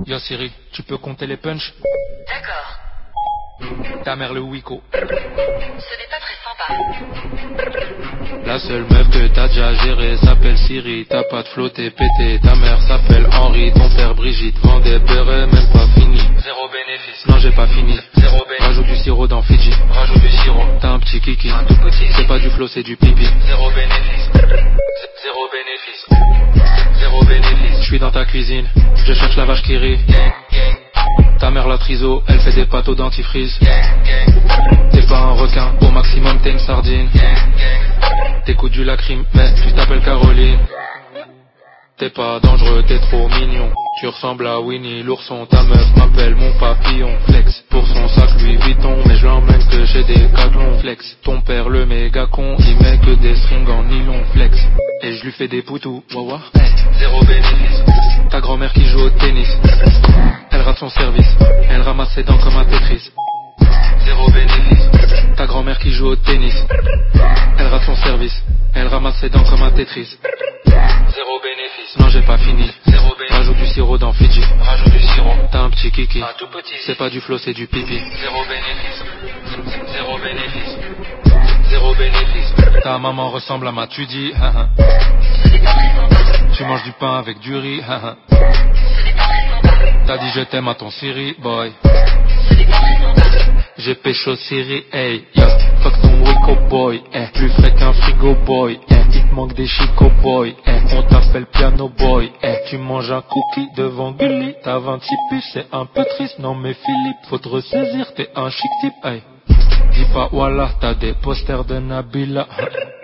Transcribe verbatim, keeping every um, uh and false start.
Yo Siri, tu peux compter les punchs? D'accord. Ta mère le Wiko. Ce n'est pas très sympa. La seule meuf que t'as déjà gérée s'appelle Siri. T'as pas de flot, t'es pété. Ta mère s'appelle Henri. Ton père Brigitte vend des bérets, même pas fini. Zéro bénéfice. Non j'ai pas fini. Zéro bénéfice. Rajoute du sirop dans Fidji. Rajoute du sirop. T'as un petit kiki. Un tout petit. C'est pas du flow, c'est du pipi. Zéro bénéfice. Z- Zéro bénéfice. Zéro bénéfice. Je suis dans ta cuisine, je cherche la vache qui rit. Gang, gang, Ta mère la triso, elle fait des pâtes au dentifrice. gang, gang, T'es pas un requin, au maximum t'es une sardine. gang, gang. T'écoutes du lacryme, mais tu t'appelles Caroline. T'es pas dangereux, t'es trop mignon. Tu ressembles à Winnie l'ourson. Ta meuf m'appelle mon papillon. Flex pour son sac Louis Vuitton, mais je l'emmène que chez des caclons. Flex, ton père le méga con, il met que des strings en nylon. Flex, et je lui fais des poutous. Wawa. Zéro bénéfice. Ta grand-mère qui joue au tennis, elle rate son service, elle ramasse ses dents comme un Tetris. Zéro bénéfice. Ta grand-mère qui joue au tennis, elle rate son service, elle ramasse ses dents comme un Tetris. Zéro bénéfice. Non j'ai pas fini. Zéro bénéfice. Rajoute du sirop dans Fidji. Rajoute du sirop. T'as un petit kiki. Un tout petit. C'est pas du flow, c'est du pipi. Zéro bénéfice. Z- Zéro bénéfice. Zéro bénéfice. Ta maman ressemble à ma Tudi. Tu manges du pain avec du riz. T'as dit je t'aime à ton Siri boy. J'ai pécho Siri, hey, yo. Fuck ton Wiko boy, eh. Plus frais qu'un frigo boy, eh. Il te manque des chico boy, eh. On t'appelle piano boy, eh. Tu manges un cookie devant Gulli. T'as vingt-six puces, c'est un peu triste. Non mais Philippe, faut te ressaisir, t'es un chic type, hey. Dis pas voilà, t'as des posters de Nabila.